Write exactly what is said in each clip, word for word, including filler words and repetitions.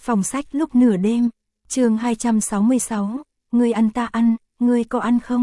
Phòng sách lúc nửa đêm, chương hai trăm sáu mươi sáu, ngươi ăn ta ăn, ngươi có ăn không?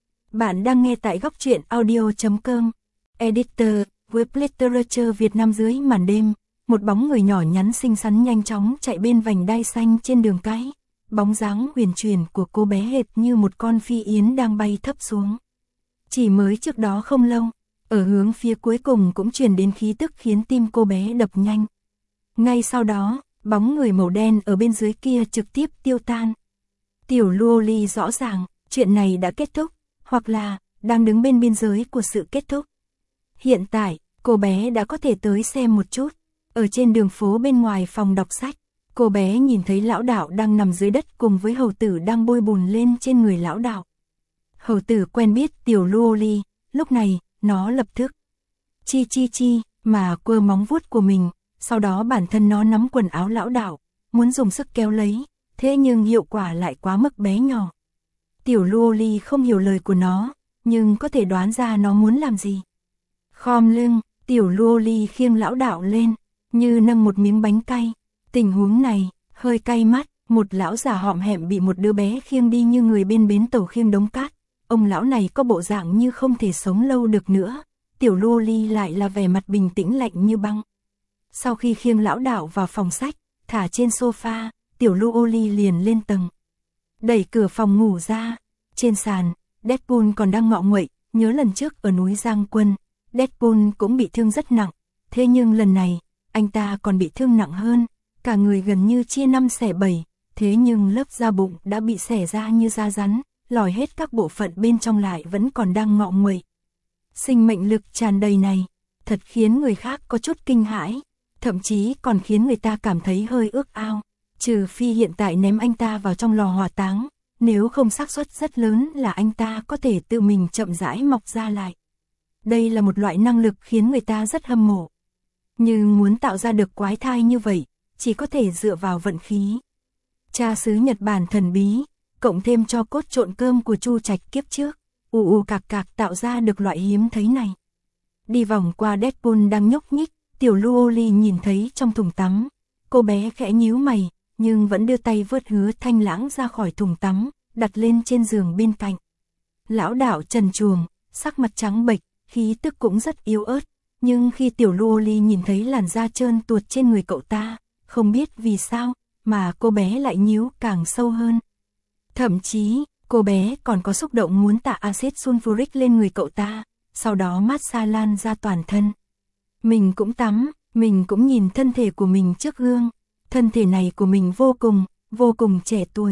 Bạn đang nghe tại góc truyện audio chấm com. Editor, Web Literature Việt Nam. Dưới màn đêm, một bóng người nhỏ nhắn xinh xắn nhanh chóng chạy bên vành đai xanh trên đường cái. Bóng dáng huyền chuyển của cô bé hệt như một con phi yến đang bay thấp xuống. Chỉ mới trước đó không lâu, ở hướng phía cuối cùng cũng truyền đến khí tức khiến tim cô bé đập nhanh. Ngay sau đó, bóng người màu đen ở bên dưới kia trực tiếp tiêu tan. Tiểu Loli rõ ràng, chuyện này đã kết thúc, hoặc là đang đứng bên biên giới của sự kết thúc. Hiện tại, cô bé đã có thể tới xem một chút. Ở trên đường phố bên ngoài phòng đọc sách, cô bé nhìn thấy lão đạo đang nằm dưới đất cùng với hầu tử đang bôi bùn lên trên người lão đạo. Hầu tử quen biết tiểu Loli, lúc này, nó lập tức chi chi chi mà quơ móng vuốt của mình. Sau đó bản thân nó nắm quần áo lão đạo, muốn dùng sức kéo lấy, thế nhưng hiệu quả lại quá mức bé nhỏ. Tiểu Loli không hiểu lời của nó, nhưng có thể đoán ra nó muốn làm gì. Khom lưng, tiểu Loli khiêng lão đạo lên, như nâng một miếng bánh cay. Tình huống này, hơi cay mắt, một lão già hõm hẹm bị một đứa bé khiêng đi như người bên bến tàu khiêng đống cát. Ông lão này có bộ dạng như không thể sống lâu được nữa, tiểu Loli lại là vẻ mặt bình tĩnh lạnh như băng. Sau khi khiêng lão đạo vào phòng sách, thả trên sofa, tiểu Loli liền lên tầng. Đẩy cửa phòng ngủ ra, trên sàn, Deadpool còn đang ngọ nguậy, nhớ lần trước ở núi Giang Quân, Deadpool cũng bị thương rất nặng, thế nhưng lần này, anh ta còn bị thương nặng hơn, cả người gần như chia năm xẻ bảy, thế nhưng lớp da bụng đã bị xẻ ra như da rắn, lòi hết các bộ phận bên trong lại vẫn còn đang ngọ nguậy. Sinh mệnh lực tràn đầy này, thật khiến người khác có chút kinh hãi. Thậm chí còn khiến người ta cảm thấy hơi ước ao, trừ phi hiện tại ném anh ta vào trong lò hỏa táng, nếu không xác suất rất lớn là anh ta có thể tự mình chậm rãi mọc ra lại. Đây là một loại năng lực khiến người ta rất hâm mộ. Nhưng muốn tạo ra được quái thai như vậy, chỉ có thể dựa vào vận khí. Cha xứ Nhật Bản thần bí, cộng thêm cho cốt trộn cơm của Chu Trạch kiếp trước, ù ù cạc cạc tạo ra được loại hiếm thấy này. Đi vòng qua Deadpool đang nhúc nhích, tiểu Loli nhìn thấy trong thùng tắm, cô bé khẽ nhíu mày, nhưng vẫn đưa tay vớt Hứa Thanh Lãng ra khỏi thùng tắm, đặt lên trên giường bên cạnh. Lão đạo trần truồng, sắc mặt trắng bệch, khí tức cũng rất yếu ớt, nhưng khi tiểu Loli nhìn thấy làn da trơn tuột trên người cậu ta, không biết vì sao, mà cô bé lại nhíu càng sâu hơn. Thậm chí, cô bé còn có xúc động muốn tạ axit sulfuric lên người cậu ta, sau đó massage lan ra toàn thân. Mình cũng tắm, mình cũng nhìn thân thể của mình trước gương, thân thể này của mình vô cùng, vô cùng trẻ tuổi.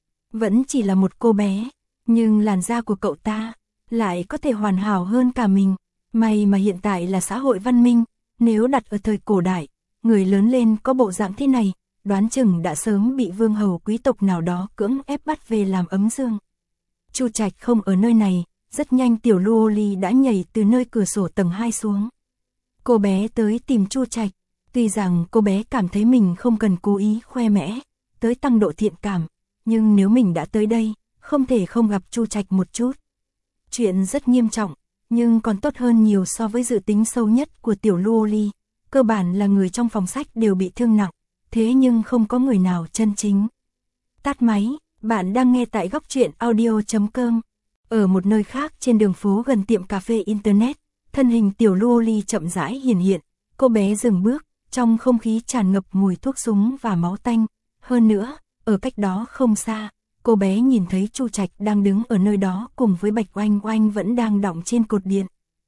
Vẫn chỉ là một cô bé, nhưng làn da của cậu ta lại có thể hoàn hảo hơn cả mình. May mà hiện tại là xã hội văn minh, nếu đặt ở thời cổ đại, người lớn lên có bộ dạng thế này, đoán chừng đã sớm bị vương hầu quý tộc nào đó cưỡng ép bắt về làm ấm dương. Chu Trạch không ở nơi này, rất nhanh tiểu Loli đã nhảy từ nơi cửa sổ tầng hai xuống. Cô bé tới tìm Chu Trạch, tuy rằng cô bé cảm thấy mình không cần cố ý khoe mẽ, tới tăng độ thiện cảm, nhưng nếu mình đã tới đây, không thể không gặp Chu Trạch một chút. Chuyện rất nghiêm trọng, nhưng còn tốt hơn nhiều so với dự tính sâu nhất của tiểu Loli, cơ bản là người trong phòng sách đều bị thương nặng, thế nhưng không có người nào chân chính. Tắt máy, bạn đang nghe tại góc truyện audio chấm com. Ở một nơi khác trên đường phố gần tiệm cà phê Internet, thân hình tiểu Loli chậm rãi hiển hiện, cô bé dừng bước, trong không khí tràn ngập mùi thuốc súng và máu tanh. Hơn nữa, ở cách đó không xa, cô bé nhìn thấy Chu Trạch đang đứng ở nơi đó cùng với Bạch Oanh Oanh vẫn đang đọng trên cột điện.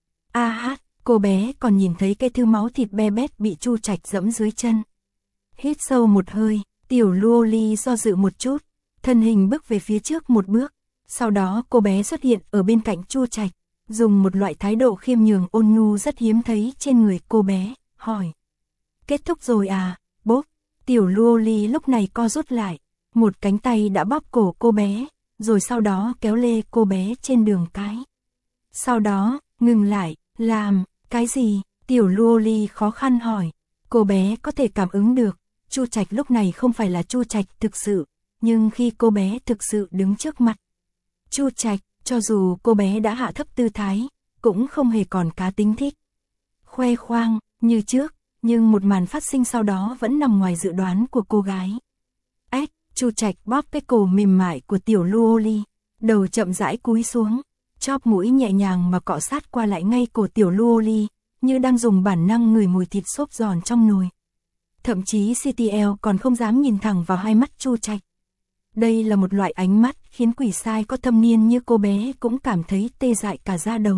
A hát, cô bé còn nhìn thấy cái thứ máu thịt be bét bị Chu Trạch dẫm dưới chân. Hít sâu một hơi, tiểu Loli do dự một chút, thân hình bước về phía trước một bước, sau đó cô bé xuất hiện ở bên cạnh Chu Trạch. Dùng một loại thái độ khiêm nhường ôn nhu rất hiếm thấy trên người cô bé, hỏi. Kết thúc rồi à, bốp, tiểu Loli lúc này co rút lại, một cánh tay đã bóp cổ cô bé, rồi sau đó kéo lê cô bé trên đường cái. Sau đó, ngừng lại, làm, cái gì, tiểu Loli khó khăn hỏi, cô bé có thể cảm ứng được, Chu Trạch lúc này không phải là Chu Trạch thực sự, nhưng khi cô bé thực sự đứng trước mặt Chu Trạch, cho dù cô bé đã hạ thấp tư thái, cũng không hề còn cá tính thích khoe khoang như trước, nhưng một màn phát sinh sau đó vẫn nằm ngoài dự đoán của cô gái. Ếch, Chu Trạch bóp cái cổ mềm mại của tiểu Luoli, đầu chậm rãi cúi xuống, chóp mũi nhẹ nhàng mà cọ sát qua lại ngay cổ tiểu Luoli, như đang dùng bản năng ngửi mùi thịt xốp giòn trong nồi. Thậm chí xê tê lờ còn không dám nhìn thẳng vào hai mắt Chu Trạch. Đây là một loại ánh mắt khiến quỷ sai có thâm niên như cô bé cũng cảm thấy tê dại cả da đầu.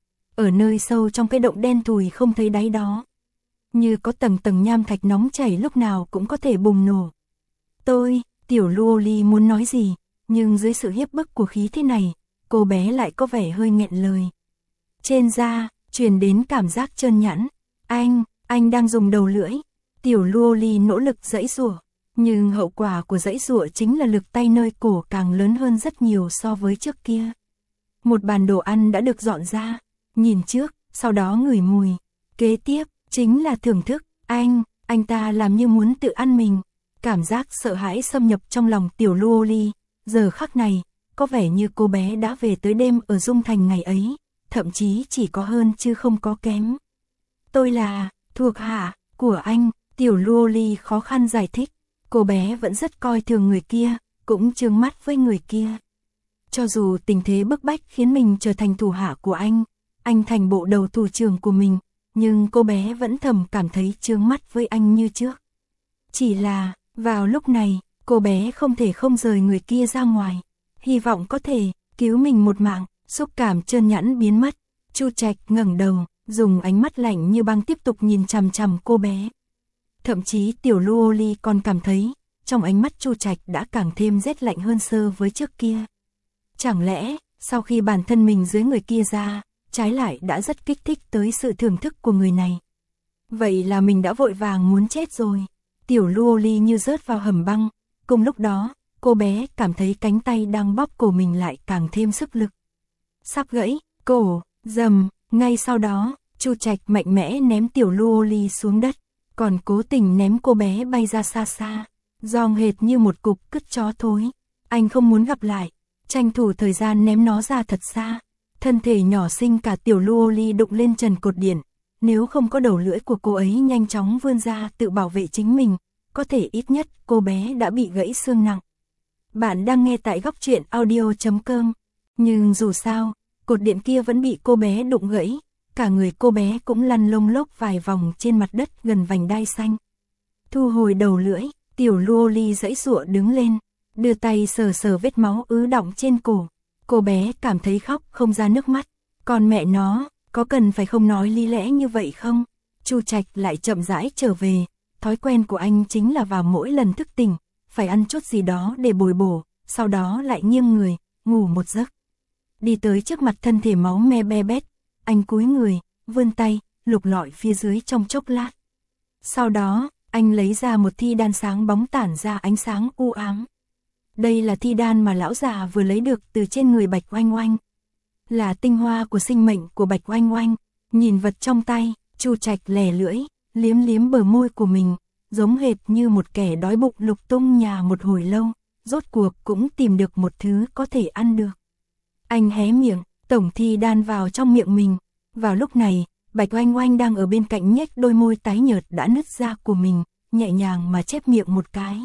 Ở nơi sâu trong cái động đen thùi không thấy đáy đó, như có tầng tầng nham thạch nóng chảy lúc nào cũng có thể bùng nổ. Tôi, tiểu Luoli muốn nói gì, nhưng dưới sự hiếp bức của khí thế này, cô bé lại có vẻ hơi nghẹn lời. Trên da, truyền đến cảm giác trơn nhẵn. Anh, anh đang dùng đầu lưỡi. Tiểu Luoli nỗ lực giãy giụa, nhưng hậu quả của giãy giụa chính là lực tay nơi cổ càng lớn hơn rất nhiều so với trước kia. Một bàn đồ ăn đã được dọn ra, nhìn trước, sau đó ngửi mùi. Kế tiếp, chính là thưởng thức. Anh, anh ta làm như muốn tự ăn mình. Cảm giác sợ hãi xâm nhập trong lòng tiểu Luoli. Giờ khắc này, có vẻ như cô bé đã về tới đêm ở Dung Thành ngày ấy, thậm chí chỉ có hơn chứ không có kém. Tôi là thuộc hạ của anh, tiểu Luoli khó khăn giải thích. Cô bé vẫn rất coi thường người kia, cũng trừng mắt với người kia. Cho dù tình thế bức bách khiến mình trở thành thủ hạ của anh, anh thành bộ đầu thủ trưởng của mình, nhưng cô bé vẫn thầm cảm thấy chướng mắt với anh như trước. Chỉ là, vào lúc này, cô bé không thể không rời người kia ra ngoài, hy vọng có thể cứu mình một mạng. Xúc cảm trơn nhẵn biến mất, Chu Trạch ngẩng đầu, dùng ánh mắt lạnh như băng tiếp tục nhìn chằm chằm cô bé. Thậm chí tiểu Luoli còn cảm thấy, trong ánh mắt Chu Trạch đã càng thêm rét lạnh hơn so với trước kia. Chẳng lẽ, sau khi bản thân mình dưới người kia ra, trái lại đã rất kích thích tới sự thưởng thức của người này. Vậy là mình đã vội vàng muốn chết rồi. Tiểu Luoli như rớt vào hầm băng, cùng lúc đó, cô bé cảm thấy cánh tay đang bóp cổ mình lại càng thêm sức lực. Sắp gãy, cổ, rầm, ngay sau đó, Chu Trạch mạnh mẽ ném tiểu Luoli xuống đất, còn cố tình ném cô bé bay ra xa xa, giòn hệt như một cục cứt chó thối. Anh không muốn gặp lại, tranh thủ thời gian ném nó ra thật xa. Thân thể nhỏ xinh cả tiểu Luoli đụng lên trần cột điện, nếu không có đầu lưỡi của cô ấy nhanh chóng vươn ra tự bảo vệ chính mình, có thể ít nhất cô bé đã bị gãy xương nặng. Bạn đang nghe tại góc truyện audio chấm com, nhưng dù sao, cột điện kia vẫn bị cô bé đụng gãy, cả người cô bé cũng lăn lông lốc vài vòng trên mặt đất gần vành đai xanh. Thu hồi đầu lưỡi, tiểu Luoli giãy giụa đứng lên, đưa tay sờ sờ vết máu ứ đọng trên cổ. Cô bé cảm thấy khóc không ra nước mắt, còn mẹ nó, có cần phải không nói lý lẽ như vậy không? Chu Trạch lại chậm rãi trở về, thói quen của anh chính là vào mỗi lần thức tỉnh, phải ăn chút gì đó để bồi bổ, sau đó lại nghiêng người, ngủ một giấc. Đi tới trước mặt thân thể máu me be bét, anh cúi người, vươn tay, lục lọi phía dưới trong chốc lát. Sau đó, anh lấy ra một thi đan sáng bóng tản ra ánh sáng u ám. Đây là thi đan mà lão già vừa lấy được từ trên người Bạch Oanh Oanh. Là tinh hoa của sinh mệnh của Bạch Oanh Oanh. Nhìn vật trong tay, Chu Trạch lè lưỡi, liếm liếm bờ môi của mình, giống hệt như một kẻ đói bụng lục tung nhà một hồi lâu, rốt cuộc cũng tìm được một thứ có thể ăn được. Anh hé miệng, tổng thi đan vào trong miệng mình. Vào lúc này, Bạch Oanh Oanh đang ở bên cạnh nhếch đôi môi tái nhợt đã nứt ra của mình, nhẹ nhàng mà chép miệng một cái.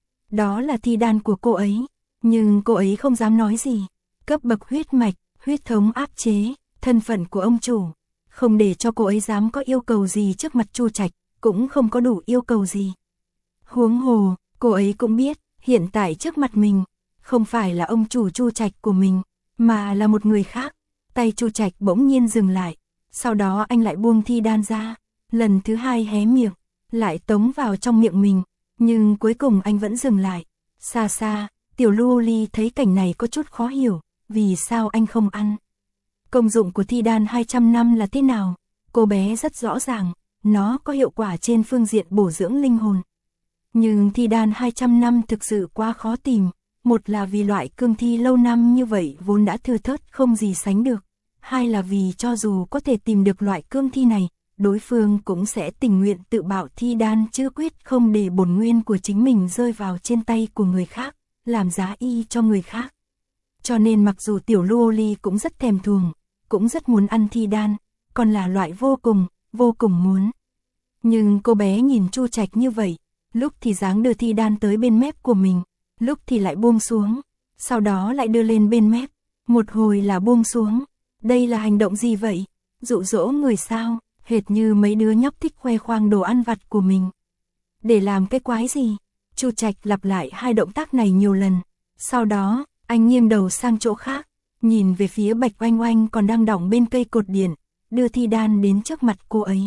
Đó là thi đan của cô ấy, nhưng cô ấy không dám nói gì. Cấp bậc huyết mạch, huyết thống áp chế, thân phận của ông chủ, không để cho cô ấy dám có yêu cầu gì trước mặt Chu Trạch, cũng không có đủ yêu cầu gì. Huống hồ, cô ấy cũng biết, hiện tại trước mặt mình, không phải là ông chủ Chu Trạch của mình, mà là một người khác. Tay Chu Trạch bỗng nhiên dừng lại, sau đó anh lại buông thi đan ra, lần thứ hai hé miệng, lại tống vào trong miệng mình, nhưng cuối cùng anh vẫn dừng lại. Xa xa, tiểu Luoli thấy cảnh này có chút khó hiểu, vì sao anh không ăn. Công dụng của thi đan hai trăm năm là thế nào? Cô bé rất rõ ràng, nó có hiệu quả trên phương diện bổ dưỡng linh hồn. Nhưng thi đan hai trăm năm thực sự quá khó tìm, một là vì loại cương thi lâu năm như vậy vốn đã thưa thớt không gì sánh được, hai là vì cho dù có thể tìm được loại cương thi này, đối phương cũng sẽ tình nguyện tự bạo thi đan chứ quyết không để bổn nguyên của chính mình rơi vào trên tay của người khác, làm giá y cho người khác. Cho nên mặc dù tiểu Luoli cũng rất thèm thuồng, cũng rất muốn ăn thi đan, còn là loại vô cùng, vô cùng muốn. Nhưng cô bé nhìn Chu Trạch như vậy, lúc thì dáng đưa thi đan tới bên mép của mình, lúc thì lại buông xuống, sau đó lại đưa lên bên mép, một hồi là buông xuống. Đây là hành động gì vậy? Dụ dỗ người sao? Hệt như mấy đứa nhóc thích khoe khoang đồ ăn vặt của mình. Để làm cái quái gì? Chu Trạch lặp lại hai động tác này nhiều lần. Sau đó, anh nghiêng đầu sang chỗ khác, nhìn về phía Bạch Oanh Oanh còn đang đỏng bên cây cột điện, đưa thi đan đến trước mặt cô ấy.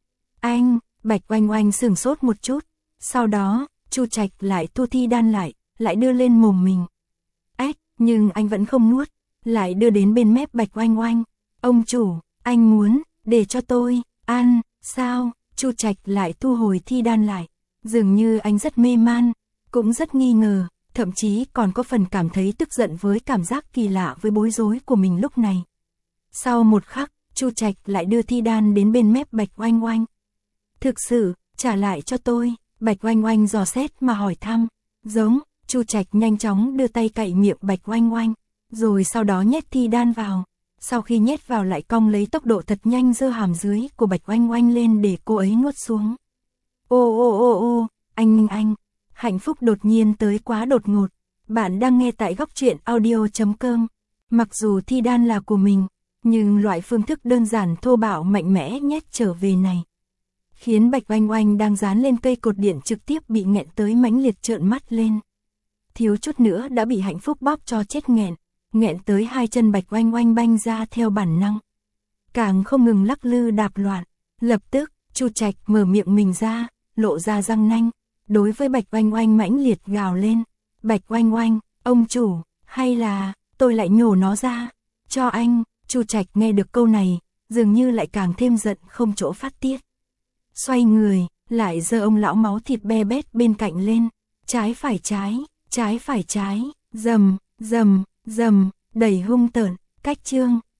Anh, Bạch Oanh Oanh sửng sốt một chút, sau đó, Chu Trạch lại thu thi đan lại, lại đưa lên mồm mình. Ếch, nhưng anh vẫn không nuốt, lại đưa đến bên mép Bạch Oanh Oanh. Ông chủ, anh muốn, để cho tôi, ăn, sao? Chu Trạch lại thu hồi thi đan lại, dường như anh rất mê man, cũng rất nghi ngờ, thậm chí còn có phần cảm thấy tức giận với cảm giác kỳ lạ với bối rối của mình lúc này. Sau một khắc, Chu Trạch lại đưa thi đan đến bên mép Bạch Oanh Oanh. Thực sự, trả lại cho tôi, Bạch Oanh Oanh dò xét mà hỏi thăm. Giống, Chu Trạch nhanh chóng đưa tay cạy miệng Bạch Oanh Oanh, rồi sau đó nhét thi đan vào. Sau khi nhét vào lại cong lấy tốc độ thật nhanh giơ hàm dưới của Bạch Oanh Oanh lên để cô ấy nuốt xuống. Ô ô ô ô, anh Minh Anh, hạnh phúc đột nhiên tới quá đột ngột. Bạn đang nghe tại góc truyện audio chấm com. Mặc dù thi đan là của mình, nhưng loại phương thức đơn giản thô bạo mạnh mẽ nhét trở về này, khiến Bạch Oanh Oanh đang dán lên cây cột điện trực tiếp bị nghẹn tới mãnh liệt trợn mắt lên. Thiếu chút nữa đã bị hạnh phúc bóp cho chết nghẹn, nghẹn tới hai chân Bạch Oanh Oanh banh ra theo bản năng. Càng không ngừng lắc lư đạp loạn, lập tức, Chu Trạch mở miệng mình ra, lộ ra răng nanh, đối với Bạch Oanh Oanh mãnh liệt gào lên. Bạch Oanh Oanh, ông chủ, hay là, tôi lại nhổ nó ra, cho anh. Chu Trạch nghe được câu này, dường như lại càng thêm giận không chỗ phát tiết. Xoay người, lại giơ ông lão máu thịt be bét bên cạnh lên, trái phải trái, trái phải trái, dầm, dầm, dầm, đẩy hung tợn, cách chương.